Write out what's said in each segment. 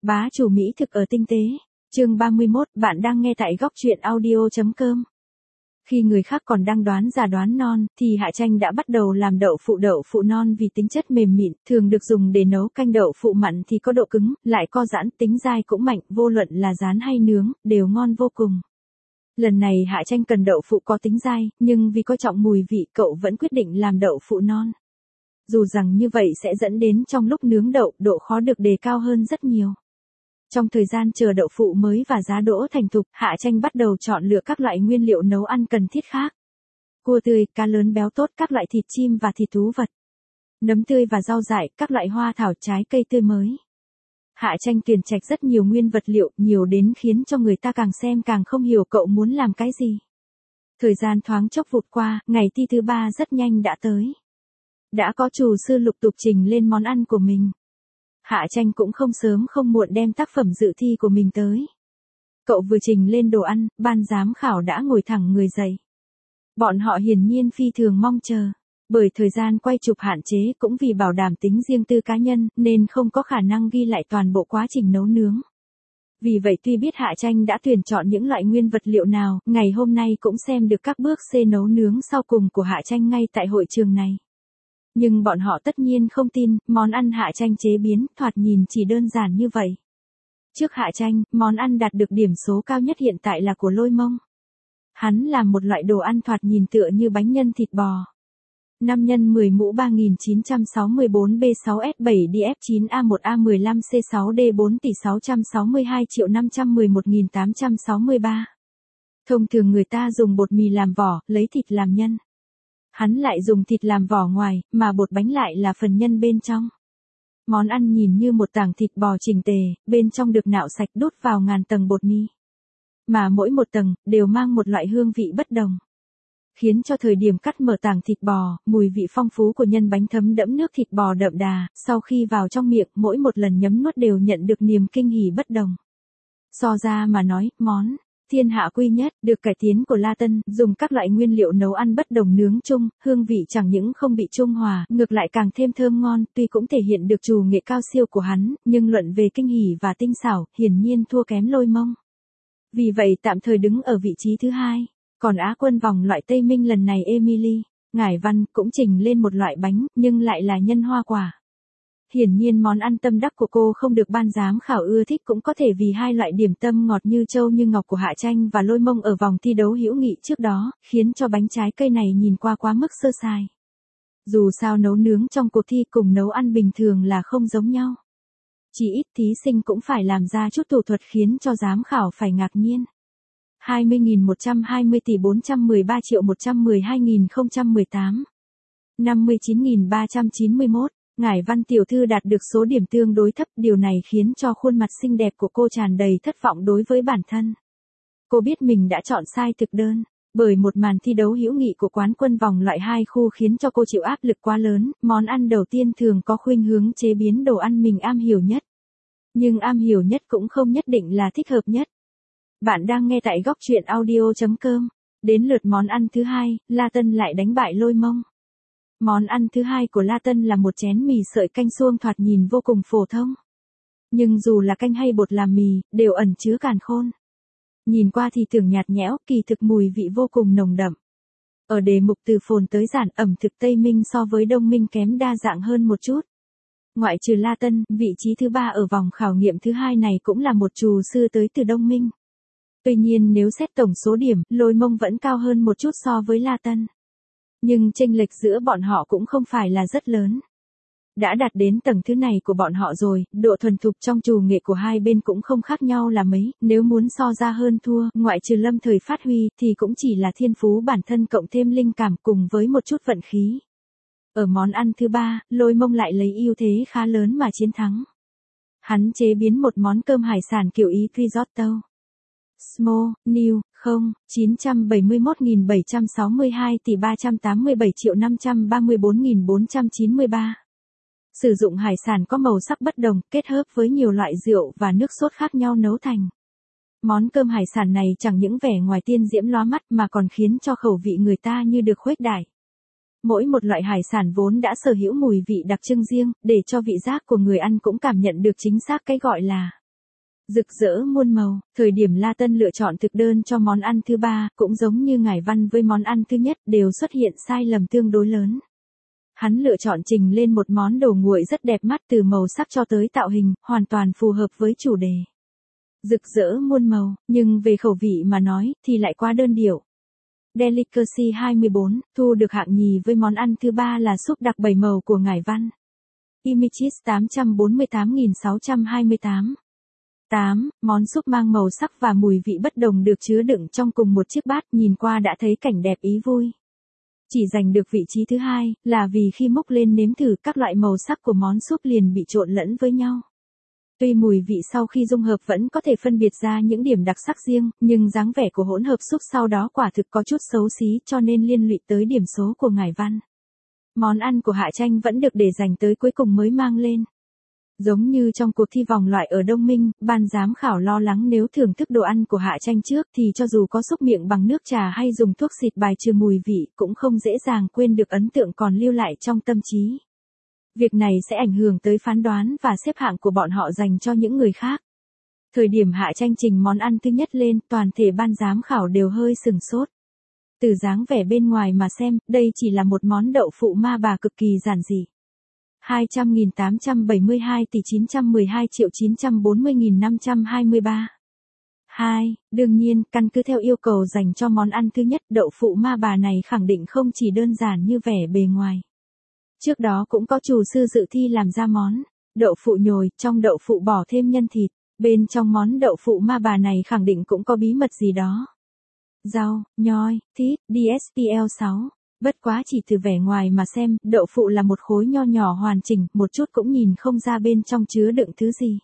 Bá chủ mỹ thực ở tinh tế. Chương 31, bạn đang nghe tại góc truyện audio.com. Khi người khác còn đang đoán già đoán non, thì Hạ Tranh đã bắt đầu làm đậu phụ non vì tính chất mềm mịn, thường được dùng để nấu canh đậu phụ mặn thì có độ cứng, lại co giãn, tính dai cũng mạnh, vô luận là rán hay nướng, đều ngon vô cùng. Lần này Hạ Tranh cần đậu phụ có tính dai, nhưng vì coi trọng mùi vị, cậu vẫn quyết định làm đậu phụ non. Dù rằng như vậy sẽ dẫn đến trong lúc nướng đậu, độ khó được đề cao hơn rất nhiều. Trong thời gian chờ đậu phụ mới và giá đỗ thành thục, Hạ Tranh bắt đầu chọn lựa các loại nguyên liệu nấu ăn cần thiết khác. Cua tươi, cá lớn béo tốt, các loại thịt chim và thịt thú vật. Nấm tươi và rau dại, các loại hoa thảo trái cây tươi mới. Hạ Tranh tuyển trạch rất nhiều nguyên vật liệu, nhiều đến khiến cho người ta càng xem càng không hiểu cậu muốn làm cái gì. Thời gian thoáng chốc vụt qua, ngày thi thứ 3 rất nhanh đã tới. Đã có chủ sư lục tục trình lên món ăn của mình. Hạ Tranh cũng không sớm không muộn đem tác phẩm dự thi của mình tới. Cậu vừa trình lên đồ ăn, ban giám khảo đã ngồi thẳng người dậy. Bọn họ hiển nhiên phi thường mong chờ. Bởi thời gian quay chụp hạn chế cũng vì bảo đảm tính riêng tư cá nhân, nên không có khả năng ghi lại toàn bộ quá trình nấu nướng. Vì vậy tuy biết Hạ Tranh đã tuyển chọn những loại nguyên vật liệu nào, ngày hôm nay cũng xem được các bước nấu nướng sau cùng của Hạ Tranh ngay tại hội trường này. Nhưng bọn họ tất nhiên không tin, món ăn Hạ Tranh chế biến, thoạt nhìn chỉ đơn giản như vậy. Trước Hạ Tranh, món ăn đạt được điểm số cao nhất hiện tại là của Lôi Mông. Hắn làm một loại đồ ăn thoạt nhìn tựa như bánh nhân thịt bò. 5 x 10 mũ 3964 B6S7 DF9A1 A15 C6 D4 tỷ 662 511.863. Thông thường người ta dùng bột mì làm vỏ, lấy thịt làm nhân. Hắn lại dùng thịt làm vỏ ngoài, mà bột bánh lại là phần nhân bên trong. Món ăn nhìn như một tảng thịt bò chỉnh tề, bên trong được nạo sạch đút vào ngàn tầng bột mì. Mà mỗi một tầng, đều mang một loại hương vị bất đồng. Khiến cho thời điểm cắt mở tảng thịt bò, mùi vị phong phú của nhân bánh thấm đẫm nước thịt bò đậm đà, sau khi vào trong miệng, mỗi một lần nhấm nuốt đều nhận được niềm kinh hỉ bất đồng. So ra mà nói, món thiên hạ quy nhất, được cải tiến của La Tân, dùng các loại nguyên liệu nấu ăn bất đồng nướng chung, hương vị chẳng những không bị trung hòa, ngược lại càng thêm thơm ngon, tuy cũng thể hiện được trù nghệ cao siêu của hắn, nhưng luận về kinh hỉ và tinh xảo, hiển nhiên thua kém Lôi Mông. Vì vậy tạm thời đứng ở vị trí thứ 2, còn Á quân vòng loại Tây Minh lần này Emily Ngải Văn cũng trình lên một loại bánh, nhưng lại là nhân hoa quả. Hiển nhiên món ăn tâm đắc của cô không được ban giám khảo ưa thích, cũng có thể vì hai loại điểm tâm ngọt như châu như ngọc của Hạ Tranh và Lôi Mông ở vòng thi đấu hữu nghị trước đó, khiến cho bánh trái cây này nhìn qua quá mức sơ sài. Dù sao nấu nướng trong cuộc thi cùng nấu ăn bình thường là không giống nhau. Chỉ ít thí sinh cũng phải làm ra chút thủ thuật khiến cho giám khảo phải ngạc nhiên. 20.120 tỷ 413 triệu 112.018. 59.391. Ngải Văn tiểu thư đạt được số điểm tương đối thấp, điều này khiến cho khuôn mặt xinh đẹp của cô tràn đầy thất vọng đối với bản thân. Cô biết mình đã chọn sai thực đơn, bởi một màn thi đấu hữu nghị của quán quân vòng loại 2 khu khiến cho cô chịu áp lực quá lớn, món ăn đầu tiên thường có khuynh hướng chế biến đồ ăn mình am hiểu nhất. Nhưng am hiểu nhất cũng không nhất định là thích hợp nhất. Bạn đang nghe tại góc truyện audio.com. Đến lượt món ăn thứ 2, La Tân lại đánh bại Lôi Mông. Món ăn thứ 2 của La Tân là một chén mì sợi canh suông thoạt nhìn vô cùng phổ thông. Nhưng dù là canh hay bột làm mì, đều ẩn chứa càn khôn. Nhìn qua thì tưởng nhạt nhẽo, kỳ thực mùi vị vô cùng nồng đậm. Ở đề mục từ phồn tới giản, ẩm thực Tây Minh so với Đông Minh kém đa dạng hơn một chút. Ngoại trừ La Tân, vị trí thứ 3 ở vòng khảo nghiệm thứ 2 này cũng là một trù sư tới từ Đông Minh. Tuy nhiên nếu xét tổng số điểm, Lôi Mông vẫn cao hơn một chút so với La Tân. Nhưng chênh lệch giữa bọn họ cũng không phải là rất lớn. Đã đạt đến tầng thứ này của bọn họ rồi, độ thuần thục trong trù nghệ của hai bên cũng không khác nhau là mấy, nếu muốn so ra hơn thua, ngoại trừ lâm thời phát huy, thì cũng chỉ là thiên phú bản thân cộng thêm linh cảm cùng với một chút vận khí. Ở món ăn thứ 3, Lôi Mông lại lấy ưu thế khá lớn mà chiến thắng. Hắn chế biến một món cơm hải sản kiểu Ý risotto. Small, New, 971.762 tỷ 387 triệu 534.493. Sử dụng hải sản có màu sắc bất đồng, kết hợp với nhiều loại rượu và nước sốt khác nhau nấu thành. Món cơm hải sản này chẳng những vẻ ngoài tiên diễm lóa mắt mà còn khiến cho khẩu vị người ta như được khuếch đại. Mỗi một loại hải sản vốn đã sở hữu mùi vị đặc trưng riêng, để cho vị giác của người ăn cũng cảm nhận được chính xác cái gọi là Rực rỡ muôn màu, thời điểm La Tân lựa chọn thực đơn cho món ăn thứ ba, cũng giống như Ngải Văn với món ăn thứ nhất đều xuất hiện sai lầm tương đối lớn. Hắn lựa chọn trình lên một món đồ nguội rất đẹp mắt từ màu sắc cho tới tạo hình, hoàn toàn phù hợp với chủ đề. Rực rỡ muôn màu, nhưng về khẩu vị mà nói thì lại quá đơn điệu. Delicacy 24, thu được hạng nhì với món ăn thứ ba là súp đặc 7 màu của Ngải Văn. Images 848.628. 8. Món súp mang màu sắc và mùi vị bất đồng được chứa đựng trong cùng một chiếc bát, nhìn qua đã thấy cảnh đẹp ý vui. Chỉ giành được vị trí thứ hai là vì khi múc lên nếm thử các loại màu sắc của món súp liền bị trộn lẫn với nhau. Tuy mùi vị sau khi dung hợp vẫn có thể phân biệt ra những điểm đặc sắc riêng, nhưng dáng vẻ của hỗn hợp súp sau đó quả thực có chút xấu xí cho nên liên lụy tới điểm số của Ngải Văn. Món ăn của Hạ Tranh vẫn được để dành tới cuối cùng mới mang lên. Giống như trong cuộc thi vòng loại ở Đông Minh, ban giám khảo lo lắng nếu thưởng thức đồ ăn của Hạ Tranh trước thì cho dù có xúc miệng bằng nước trà hay dùng thuốc xịt bài trừ mùi vị cũng không dễ dàng quên được ấn tượng còn lưu lại trong tâm trí. Việc này sẽ ảnh hưởng tới phán đoán và xếp hạng của bọn họ dành cho những người khác. Thời điểm Hạ Tranh trình món ăn thứ nhất lên, toàn thể ban giám khảo đều hơi sừng sốt. Từ dáng vẻ bên ngoài mà xem, đây chỉ là một món đậu phụ ma bà cực kỳ giản dị. 200.872 tỷ 912.940.523. 2. Đương nhiên, căn cứ theo yêu cầu dành cho món ăn thứ nhất, đậu phụ ma bà này khẳng định không chỉ đơn giản như vẻ bề ngoài. Trước đó cũng có chủ sư dự thi làm ra món đậu phụ nhồi, trong đậu phụ bỏ thêm nhân thịt. Bên trong món đậu phụ ma bà này khẳng định cũng có bí mật gì đó. Rau, nhoi, thịt, DSPL6. Bất quá chỉ từ vẻ ngoài mà xem, đậu phụ là một khối nho nhỏ hoàn chỉnh, một chút cũng nhìn không ra bên trong chứa đựng thứ gì.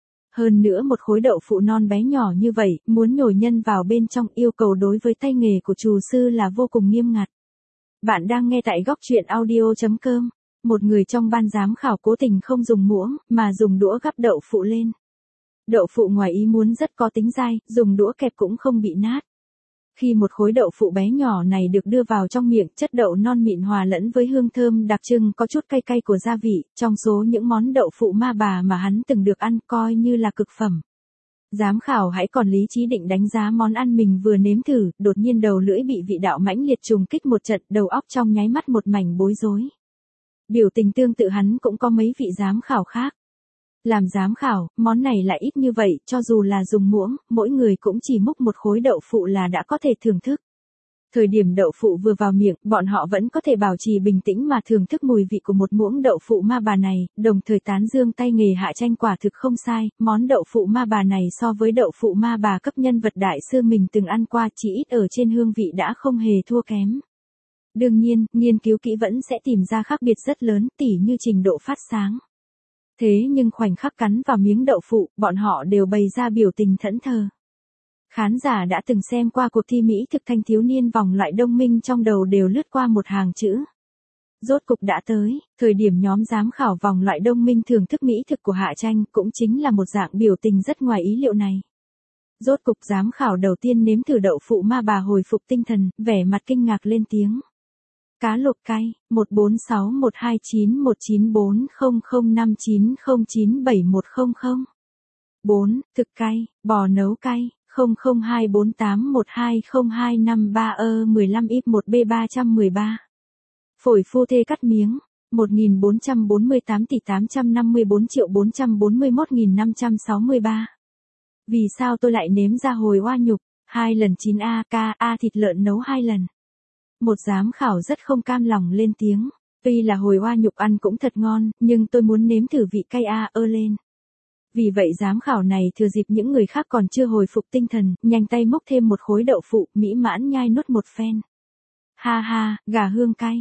Hơn nữa một khối đậu phụ non bé nhỏ như vậy, muốn nhồi nhân vào bên trong yêu cầu đối với tay nghề của chủ sư là vô cùng nghiêm ngặt. Bạn đang nghe tại góc truyện audio.com. Một người trong ban giám khảo cố tình không dùng muỗng, mà dùng đũa gắp đậu phụ lên. Đậu phụ ngoài ý muốn rất có tính dai, dùng đũa kẹp cũng không bị nát. Khi một khối đậu phụ bé nhỏ này được đưa vào trong miệng, chất đậu non mịn hòa lẫn với hương thơm đặc trưng có chút cay cay của gia vị, trong số những món đậu phụ ma bà mà hắn từng được ăn coi như là cực phẩm. Giám khảo hãy còn lý trí định đánh giá món ăn mình vừa nếm thử, đột nhiên đầu lưỡi bị vị đạo mãnh liệt trùng kích một trận, đầu óc trong nháy mắt một mảnh bối rối. Biểu tình tương tự hắn cũng có mấy vị giám khảo khác. Làm giám khảo, món này lại ít như vậy, cho dù là dùng muỗng, mỗi người cũng chỉ múc một khối đậu phụ là đã có thể thưởng thức. Thời điểm đậu phụ vừa vào miệng, bọn họ vẫn có thể bảo trì bình tĩnh mà thưởng thức mùi vị của một muỗng đậu phụ ma bà này, đồng thời tán dương tay nghề Hạ Tranh quả thực không sai, món đậu phụ ma bà này so với đậu phụ ma bà cấp nhân vật đại sư mình từng ăn qua chỉ ít ở trên hương vị đã không hề thua kém. Đương nhiên, nghiên cứu kỹ vẫn sẽ tìm ra khác biệt rất lớn, tỉ như trình độ phát sáng. Thế nhưng khoảnh khắc cắn vào miếng đậu phụ, bọn họ đều bày ra biểu tình thẫn thờ. Khán giả đã từng xem qua cuộc thi Mỹ thực thanh thiếu niên vòng loại Đông Minh trong đầu đều lướt qua một hàng chữ. Rốt cục đã tới, thời điểm nhóm giám khảo vòng loại Đông Minh thưởng thức mỹ thực của Hạ Tranh cũng chính là một dạng biểu tình rất ngoài ý liệu này. Rốt cục giám khảo đầu tiên nếm thử đậu phụ ma bà hồi phục tinh thần, vẻ mặt kinh ngạc lên tiếng. Cá lột cay, 1461291940059097100. 4. Thực cay, bò nấu cay, 0024812023E15IP1B313. Phổi phu thê cắt miếng, 1448 tỷ 854.441.563. Vì sao tôi lại nếm ra hồi oa nhục, 2 lần 9A, A thịt lợn nấu 2 lần. Một giám khảo rất không cam lòng lên tiếng, tuy là hồi oa nhục ăn cũng thật ngon, nhưng tôi muốn nếm thử vị cay lên. Vì vậy giám khảo này thừa dịp những người khác còn chưa hồi phục tinh thần, nhanh tay múc thêm một khối đậu phụ, mỹ mãn nhai nuốt một phen. Ha ha, gà hương cay,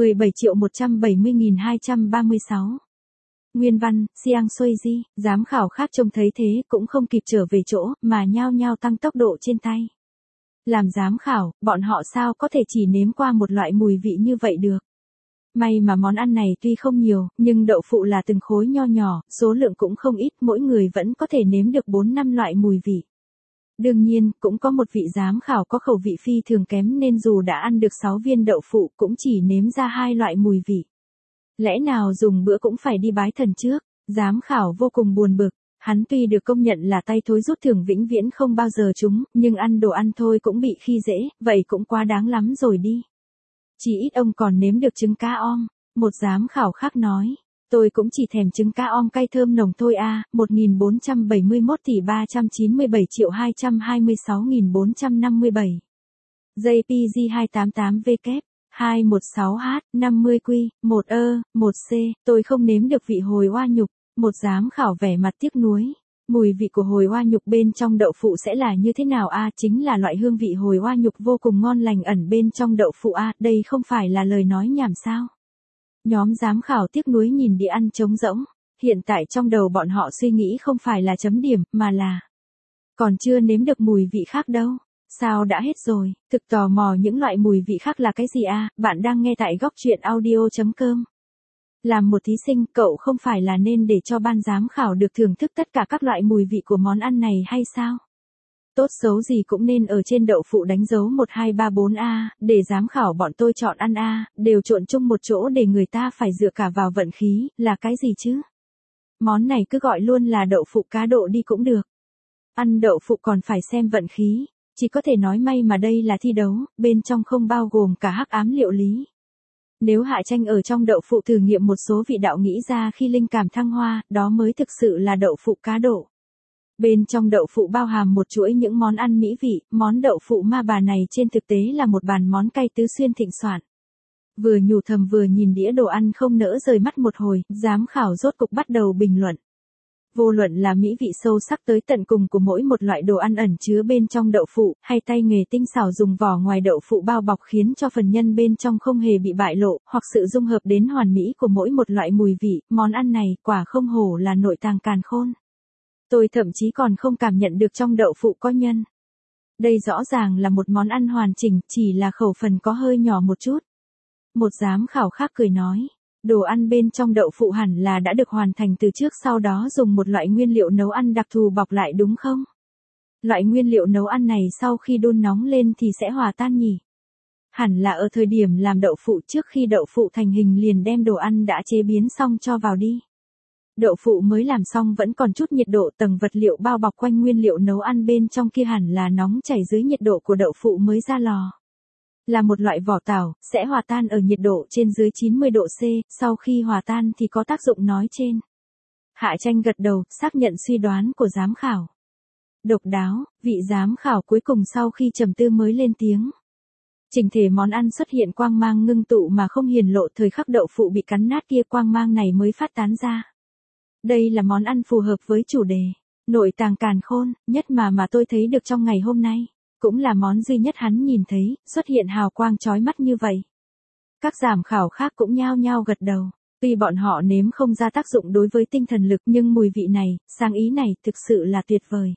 17.170.236. Nguyên văn, Xiang Suizi, giám khảo khác trông thấy thế cũng không kịp trở về chỗ, mà nhao nhao tăng tốc độ trên tay. Làm giám khảo, bọn họ sao có thể chỉ nếm qua một loại mùi vị như vậy được. May mà món ăn này tuy không nhiều, nhưng đậu phụ là từng khối nho nhỏ, số lượng cũng không ít, mỗi người vẫn có thể nếm được 4-5 loại mùi vị. Đương nhiên, cũng có một vị giám khảo có khẩu vị phi thường kém nên dù đã ăn được 6 viên đậu phụ cũng chỉ nếm ra 2 loại mùi vị. Lẽ nào dùng bữa cũng phải đi bái thần trước, giám khảo vô cùng buồn bực. Hắn tuy được công nhận là tay thối rút thưởng vĩnh viễn không bao giờ trúng, nhưng ăn đồ ăn thôi cũng bị khi dễ, vậy cũng quá đáng lắm rồi đi. Chỉ ít ông còn nếm được trứng cá om. Một giám khảo khác nói, tôi cũng chỉ thèm trứng cá om cay thơm nồng thôi à, 1471 tỷ 397 triệu 226.457. JPG 288W 216H 50Q 1E1C, tôi không nếm được vị hồi oa nhục. Một giám khảo vẻ mặt tiếc nuối. Mùi vị của hồi oa nhục bên trong đậu phụ sẽ là như thế nào a? Chính là loại hương vị hồi oa nhục vô cùng ngon lành ẩn bên trong đậu phụ a, đây không phải là lời nói nhảm sao? Nhóm giám khảo tiếc nuối nhìn đĩa ăn trống rỗng, hiện tại trong đầu bọn họ suy nghĩ không phải là chấm điểm, mà là còn chưa nếm được mùi vị khác đâu. Sao đã hết rồi, thực tò mò những loại mùi vị khác là cái gì a? Bạn đang nghe tại góc truyện audio.com. Làm một thí sinh, cậu không phải là nên để cho ban giám khảo được thưởng thức tất cả các loại mùi vị của món ăn này hay sao? Tốt xấu gì cũng nên ở trên đậu phụ đánh dấu 1 2 3 4A, để giám khảo bọn tôi chọn ăn A, đều trộn chung một chỗ để người ta phải dựa cả vào vận khí, là cái gì chứ? Món này cứ gọi luôn là đậu phụ cá độ đi cũng được. Ăn đậu phụ còn phải xem vận khí, chỉ có thể nói may mà đây là thi đấu, bên trong không bao gồm cả hắc ám liệu lý. Nếu Hạ Tranh ở trong đậu phụ thử nghiệm một số vị đạo nghĩ ra khi linh cảm thăng hoa, đó mới thực sự là đậu phụ cá độ. Bên trong đậu phụ bao hàm một chuỗi những món ăn mỹ vị, món đậu phụ ma bà này trên thực tế là một bàn món cay tứ xuyên thịnh soạn. Vừa nhủ thầm vừa nhìn đĩa đồ ăn không nỡ rời mắt một hồi, giám khảo rốt cục bắt đầu bình luận. Vô luận là mỹ vị sâu sắc tới tận cùng của mỗi một loại đồ ăn ẩn chứa bên trong đậu phụ, hay tay nghề tinh xảo dùng vỏ ngoài đậu phụ bao bọc khiến cho phần nhân bên trong không hề bị bại lộ, hoặc sự dung hợp đến hoàn mỹ của mỗi một loại mùi vị, món ăn này quả không hổ là nội tàng càn khôn. Tôi thậm chí còn không cảm nhận được trong đậu phụ có nhân. Đây rõ ràng là một món ăn hoàn chỉnh, chỉ là khẩu phần có hơi nhỏ một chút. Một giám khảo khác cười nói. Đồ ăn bên trong đậu phụ hẳn là đã được hoàn thành từ trước, sau đó dùng một loại nguyên liệu nấu ăn đặc thù bọc lại đúng không? Loại nguyên liệu nấu ăn này sau khi đun nóng lên thì sẽ hòa tan nhỉ? Hẳn là ở thời điểm làm đậu phụ, trước khi đậu phụ thành hình liền đem đồ ăn đã chế biến xong cho vào đi. Đậu phụ mới làm xong vẫn còn chút nhiệt độ, tầng vật liệu bao bọc quanh nguyên liệu nấu ăn bên trong kia hẳn là nóng chảy dưới nhiệt độ của đậu phụ mới ra lò. Là một loại vỏ tảo, sẽ hòa tan ở nhiệt độ trên dưới 90 độ C, sau khi hòa tan thì có tác dụng nói trên. Hạ Tranh gật đầu, xác nhận suy đoán của giám khảo. Độc đáo, vị giám khảo cuối cùng sau khi trầm tư mới lên tiếng. Chỉnh thể món ăn xuất hiện quang mang ngưng tụ mà không hiển lộ, thời khắc đậu phụ bị cắn nát kia quang mang này mới phát tán ra. Đây là món ăn phù hợp với chủ đề, nội tàng càn khôn, nhất mà tôi thấy được trong ngày hôm nay. Cũng là món duy nhất hắn nhìn thấy, xuất hiện hào quang chói mắt như vậy. Các giám khảo khác cũng nhao nhao gật đầu. Tuy bọn họ nếm không ra tác dụng đối với tinh thần lực, nhưng mùi vị này, sáng ý này thực sự là tuyệt vời.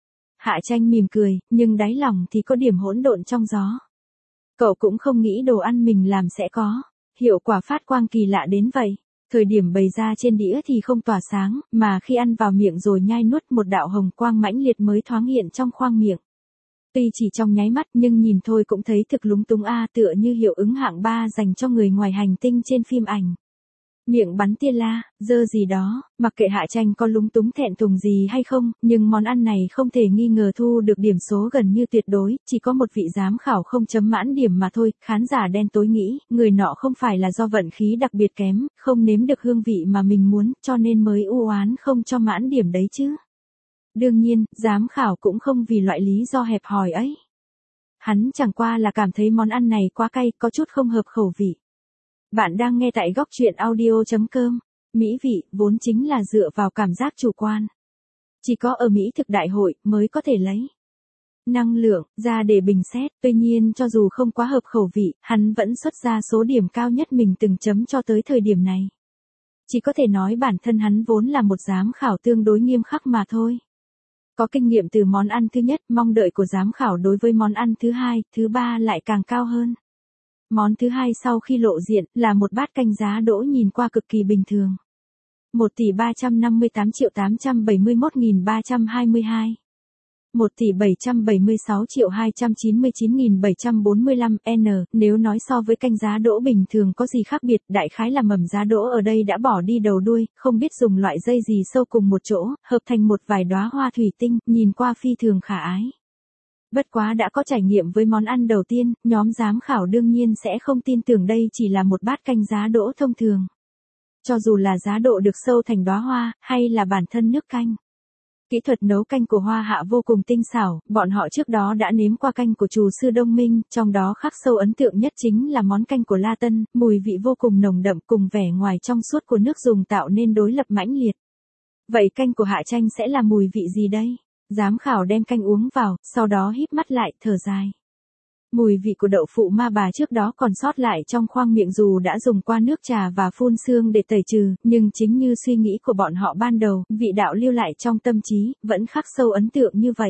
Hạ Tranh mỉm cười, nhưng đáy lòng thì có điểm hỗn độn trong gió. Cậu cũng không nghĩ đồ ăn mình làm sẽ có hiệu quả phát quang kỳ lạ đến vậy. Thời điểm bày ra trên đĩa thì không tỏa sáng, mà khi ăn vào miệng rồi nhai nuốt một đạo hồng quang mãnh liệt mới thoáng hiện trong khoang miệng. Tuy chỉ trong nháy mắt nhưng nhìn thôi cũng thấy thực lúng túng a, tựa như hiệu ứng hạng 3 dành cho người ngoài hành tinh trên phim ảnh. Miệng bắn tia la, dơ gì đó, mặc kệ Hạ Tranh có lúng túng thẹn thùng gì hay không, nhưng món ăn này không thể nghi ngờ thu được điểm số gần như tuyệt đối, chỉ có một vị giám khảo không chấm mãn điểm mà thôi. Khán giả đen tối nghĩ, người nọ không phải là do vận khí đặc biệt kém, không nếm được hương vị mà mình muốn, cho nên mới u oán không cho mãn điểm đấy chứ. Đương nhiên, giám khảo cũng không vì loại lý do hẹp hòi ấy. Hắn chẳng qua là cảm thấy món ăn này quá cay, có chút không hợp khẩu vị. Bạn đang nghe tại góc truyện audio.com. Mỹ vị, vốn chính là dựa vào cảm giác chủ quan. Chỉ có ở Mỹ thực đại hội mới có thể lấy năng lượng ra để bình xét. Tuy nhiên cho dù không quá hợp khẩu vị, hắn vẫn xuất ra số điểm cao nhất mình từng chấm cho tới thời điểm này. Chỉ có thể nói bản thân hắn vốn là một giám khảo tương đối nghiêm khắc mà thôi. Có kinh nghiệm từ món ăn thứ nhất, mong đợi của giám khảo đối với món ăn thứ hai, thứ ba lại càng cao hơn. Món thứ hai sau khi lộ diện là một bát canh giá đỗ nhìn qua cực kỳ bình thường. 1 tỷ 358 triệu 871.322. 1.776.299.745 nếu nói so với canh giá đỗ bình thường có gì khác biệt, đại khái là mầm giá đỗ ở đây đã bỏ đi đầu đuôi, không biết dùng loại dây gì sâu cùng một chỗ, hợp thành một vài đóa hoa thủy tinh, nhìn qua phi thường khả ái. Bất quá đã có trải nghiệm với món ăn đầu tiên, nhóm giám khảo đương nhiên sẽ không tin tưởng đây chỉ là một bát canh giá đỗ thông thường. Cho dù là giá đỗ được sâu thành đóa hoa, hay là bản thân nước canh. Kỹ thuật nấu canh của Hoa Hạ vô cùng tinh xảo, bọn họ trước đó đã nếm qua canh của Trù sư Đông Minh, trong đó khắc sâu ấn tượng nhất chính là món canh của La Tân, mùi vị vô cùng nồng đậm cùng vẻ ngoài trong suốt của nước dùng tạo nên đối lập mãnh liệt. Vậy canh của Hạ Tranh sẽ là mùi vị gì đây? Giám khảo đem canh uống vào, sau đó híp mắt lại, thở dài. Mùi vị của đậu phụ ma bà trước đó còn sót lại trong khoang miệng dù đã dùng qua nước trà và phun sương để tẩy trừ, nhưng chính như suy nghĩ của bọn họ ban đầu, vị đạo lưu lại trong tâm trí, vẫn khắc sâu ấn tượng như vậy.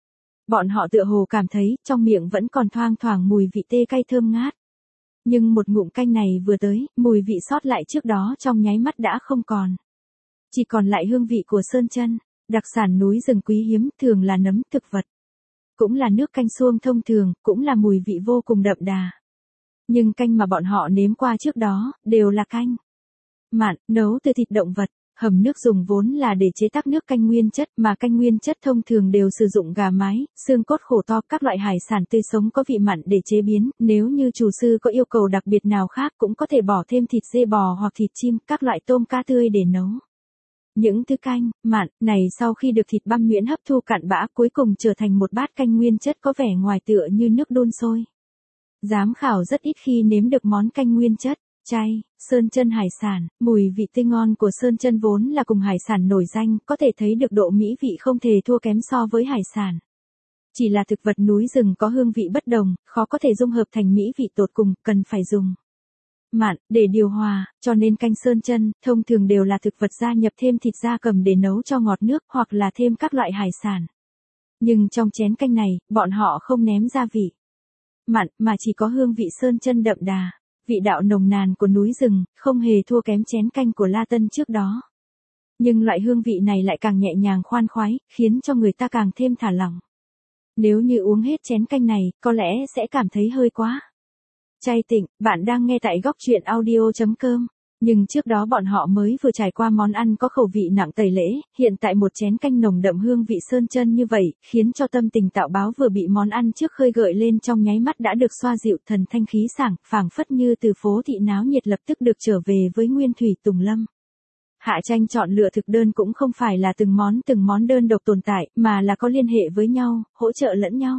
Bọn họ tựa hồ cảm thấy, trong miệng vẫn còn thoang thoảng mùi vị tê cay thơm ngát. Nhưng một ngụm canh này vừa tới, mùi vị sót lại trước đó trong nháy mắt đã không còn. Chỉ còn lại hương vị của sơn chân, đặc sản núi rừng quý hiếm, thường là nấm thực vật. Cũng là nước canh suông thông thường, cũng là mùi vị vô cùng đậm đà. Nhưng canh mà bọn họ nếm qua trước đó, đều là canh mặn, nấu từ thịt động vật, hầm nước dùng vốn là để chế tác nước canh nguyên chất, mà canh nguyên chất thông thường đều sử dụng gà mái, xương cốt khổ to, các loại hải sản tươi sống có vị mặn để chế biến, nếu như chủ sư có yêu cầu đặc biệt nào khác cũng có thể bỏ thêm thịt dê bò hoặc thịt chim, các loại tôm cá tươi để nấu. Những thứ canh, mặn, này sau khi được thịt băm nhuyễn hấp thu cặn bã cuối cùng trở thành một bát canh nguyên chất có vẻ ngoài tựa như nước đun sôi. Giám khảo rất ít khi nếm được món canh nguyên chất, chay, sơn chân hải sản, mùi vị tươi ngon của sơn chân vốn là cùng hải sản nổi danh, có thể thấy được độ mỹ vị không thể thua kém so với hải sản. Chỉ là thực vật núi rừng có hương vị bất đồng, khó có thể dung hợp thành mỹ vị tột cùng, cần phải dùng mặn để điều hòa, cho nên canh sơn chân thông thường đều là thực vật gia nhập thêm thịt gia cầm để nấu cho ngọt nước hoặc là thêm các loại hải sản. Nhưng trong chén canh này, bọn họ không ném gia vị mặn mà chỉ có hương vị sơn chân đậm đà, vị đạo nồng nàn của núi rừng, không hề thua kém chén canh của La Tân trước đó. Nhưng loại hương vị này lại càng nhẹ nhàng khoan khoái, khiến cho người ta càng thêm thả lỏng. Nếu như uống hết chén canh này, có lẽ sẽ cảm thấy hơi quá chay tịnh. Bạn đang nghe tại góc truyện audio.com. Nhưng trước đó bọn họ mới vừa trải qua món ăn có khẩu vị nặng tẩy lễ, hiện tại một chén canh nồng đậm hương vị sơn chân như vậy, khiến cho tâm tình tạo báo vừa bị món ăn trước khơi gợi lên trong nháy mắt đã được xoa dịu, thần thanh khí sảng, phảng phất như từ phố thị náo nhiệt lập tức được trở về với nguyên thủy tùng lâm. Hạ Tranh chọn lựa thực đơn cũng không phải là từng món đơn độc tồn tại, mà là có liên hệ với nhau, hỗ trợ lẫn nhau.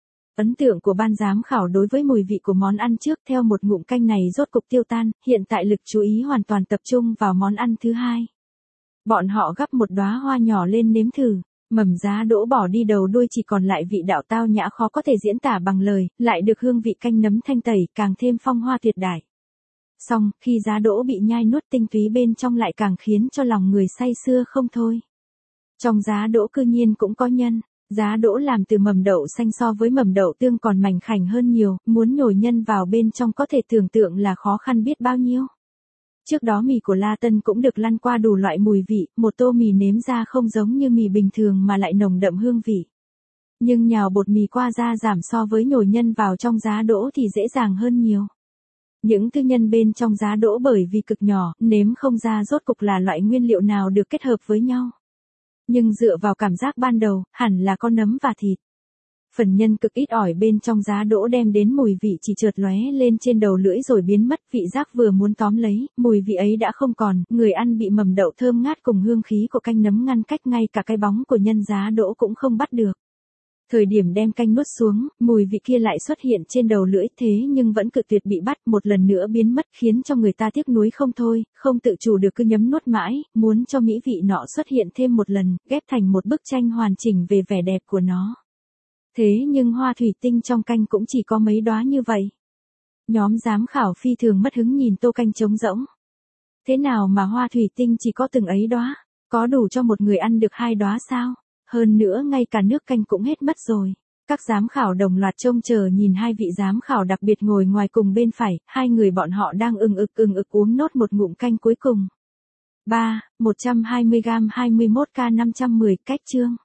Ấn tượng của ban giám khảo đối với mùi vị của món ăn trước theo một ngụm canh này rốt cục tiêu tan, hiện tại lực chú ý hoàn toàn tập trung vào món ăn thứ hai. Bọn họ gắp một đóa hoa nhỏ lên nếm thử, mầm giá đỗ bỏ đi đầu đuôi chỉ còn lại vị đạo tao nhã khó có thể diễn tả bằng lời, lại được hương vị canh nấm thanh tẩy càng thêm phong hoa tuyệt đại. Xong, khi giá đỗ bị nhai nuốt tinh túy bên trong lại càng khiến cho lòng người say sưa không thôi. Trong giá đỗ cư nhiên cũng có nhân. Giá đỗ làm từ mầm đậu xanh so với mầm đậu tương còn mảnh khảnh hơn nhiều, muốn nhồi nhân vào bên trong có thể tưởng tượng là khó khăn biết bao nhiêu. Trước đó mì của La Tân cũng được lăn qua đủ loại mùi vị, một tô mì nếm ra không giống như mì bình thường mà lại nồng đậm hương vị. Nhưng nhào bột mì qua da giảm so với nhồi nhân vào trong giá đỗ thì dễ dàng hơn nhiều. Những thứ nhân bên trong giá đỗ bởi vì cực nhỏ, nếm không ra rốt cục là loại nguyên liệu nào được kết hợp với nhau. Nhưng dựa vào cảm giác ban đầu, hẳn là có nấm và thịt. Phần nhân cực ít ỏi bên trong giá đỗ đem đến mùi vị chỉ chợt lóe lên trên đầu lưỡi rồi biến mất, vị giác vừa muốn tóm lấy, mùi vị ấy đã không còn, người ăn bị mầm đậu thơm ngát cùng hương khí của canh nấm ngăn cách, ngay cả cái bóng của nhân giá đỗ cũng không bắt được. Thời điểm đem canh nuốt xuống, mùi vị kia lại xuất hiện trên đầu lưỡi, thế nhưng vẫn cự tuyệt bị bắt, một lần nữa biến mất, khiến cho người ta tiếc nuối không thôi, không tự chủ được cứ nhấm nuốt mãi, muốn cho mỹ vị nọ xuất hiện thêm một lần, ghép thành một bức tranh hoàn chỉnh về vẻ đẹp của nó. Thế nhưng hoa thủy tinh trong canh cũng chỉ có mấy đóa như vậy. Nhóm giám khảo phi thường mất hứng nhìn tô canh trống rỗng. Thế nào mà hoa thủy tinh chỉ có từng ấy đóa, có đủ cho một người ăn được 2 đóa sao? Hơn nữa ngay cả nước canh cũng hết mất rồi. Các giám khảo đồng loạt trông chờ nhìn hai vị giám khảo đặc biệt ngồi ngoài cùng bên phải, hai người bọn họ đang ừng ực uống nốt một ngụm canh cuối cùng. 120g 21k 510 cách chương.